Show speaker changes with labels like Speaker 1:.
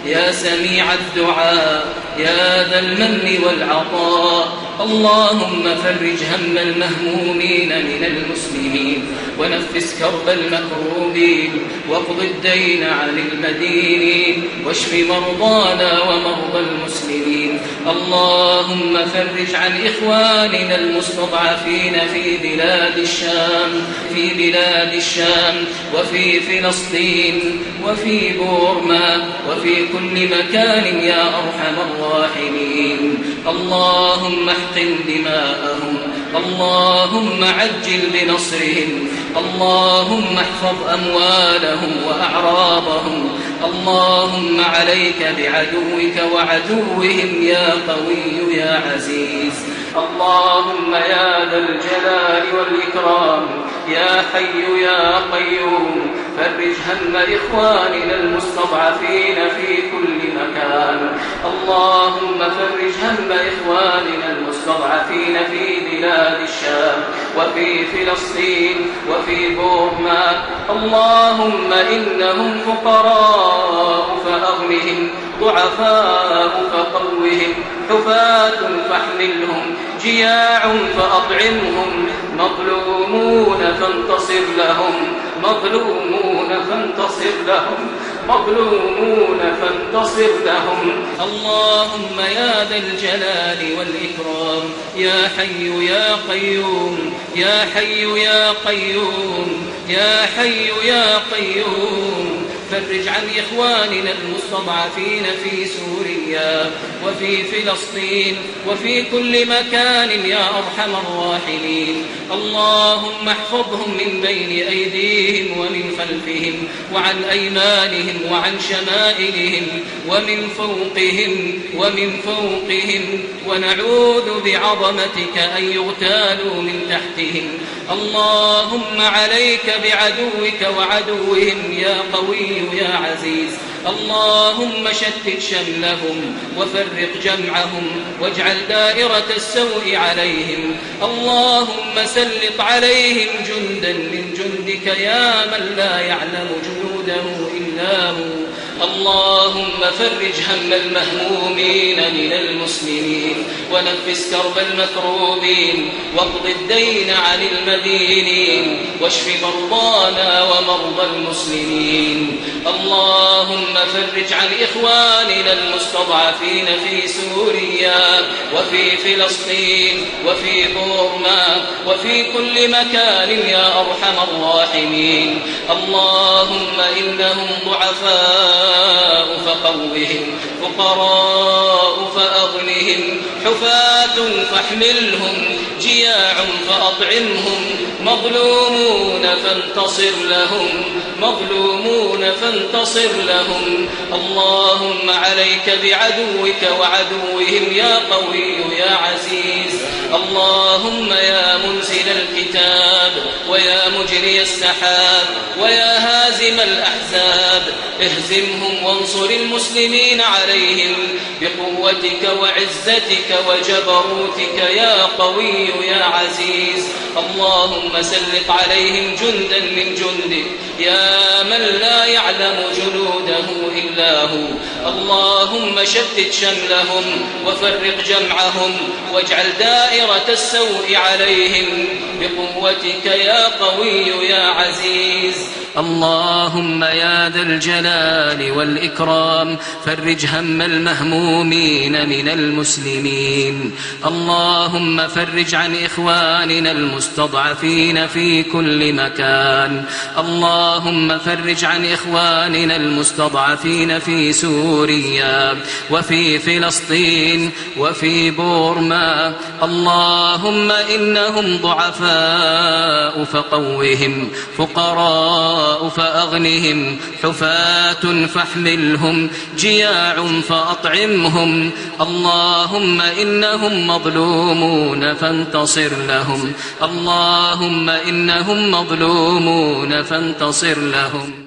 Speaker 1: يا سميع الدعاء يا ذا المن والعطاء. اللهم فرج هم المهمومين من المسلمين ونفس كرب المكروبين واقض الدين عن المدينين واشف مرضانا ومرضى المسلمين. اللهم فرج عن إخواننا المستضعفين في بلاد الشام وفي فلسطين وفي بورما وفي كل مكان يا أرحم الراحمين. اللهم احقن دماءهم، اللهم عجل بنصرهم، اللهم احفظ أموالهم وأعراضهم. اللهم عليك بعدوك وعدوهم يا قوي يا عزيز. اللهم يا ذا الجلال والإكرام يا حي يا قيوم فرج هم إخواننا المستضعفين في كل مكان. اللهم فرج هم إخواننا المستضعفين في بلاد الشام وفي فلسطين وفي بورما. اللهم إنهم فقراء فأغنهم، ضعفاء فقوهم، حفاة فاحملهم، جياع فأطعمهم، مظلومون فانتصر لهم، مظلومون فانتصر لهم، مظلومون فانتصر لهم. اللهم يا ذا الجلال والإكرام يا حي يا قيوم يا حي يا قيوم يا حي يا قيوم فرج عن إخواننا المستضعفين في سوريا وفي فلسطين وفي كل مكان يا أرحم الراحمين. اللهم احفظهم من بين أيديهم ومن خلفهم وعن أيمانهم وعن شمائلهم ومن فوقهم ونعوذ بعظمتك أن يغتالوا من تحتهم. اللهم عليك بعدوك وعدوهم يا قوي يا عزيز. اللهم شتت شملهم وفرق جمعهم واجعل دائرة السوء عليهم. اللهم سلط عليهم جندا من جندك يا من لا يعلم جنوده إلا هو. اللهم فرج هم المهمومين من المسلمين ونفس كرب المكروبين واقض الدين عن المدينين واشف مرضانا ومرضى المسلمين. اللهم فرج عن إخواننا المستضعفين في سوريا وفي فلسطين وفي بورما وفي كل مكان يا أرحم الراحمين. اللهم إنهم ضعفاء فقوهم، فقراء فأغنهم، حفاة فاحملهم، جياع فأطعمهم، مظلومون فانتصر لهم، مظلومون فانتصر لهم. اللهم عليك بعدوك وعدوهم يا قوي يا عزيز. اللهم يا منزل الكتاب ويا مجري السحاب ويا هازم الأحزاب اهزمهم وانصر المسلمين عليهم بقوتك وعزتك وجبروتك يا قوي يا عزيز. اللهم سلط عليهم جندا من جندك يا من لا يعلم جنوده إلا هو. اللهم شتت شملهم وفرق جمعهم واجعل دائرة السوء عليهم بقوتك يا قوي يا عزيز. اللهم يا ذا الجلال والإكرام فرج هم المهمومين من المسلمين. اللهم فرج عن إخواننا المستضعفين في كل مكان. اللهم فرج عن إخواننا المستضعفين في سوريا وفي فلسطين وفي بورما. اللهم إنهم ضعفاء فقوهم، فقراء فأغنهم، حفاة فاحملهم، جياع فأطعمهم. اللهم إنهم مظلومون فانتصر لهم. اللهم إنهم مظلومون فانتصر لهم.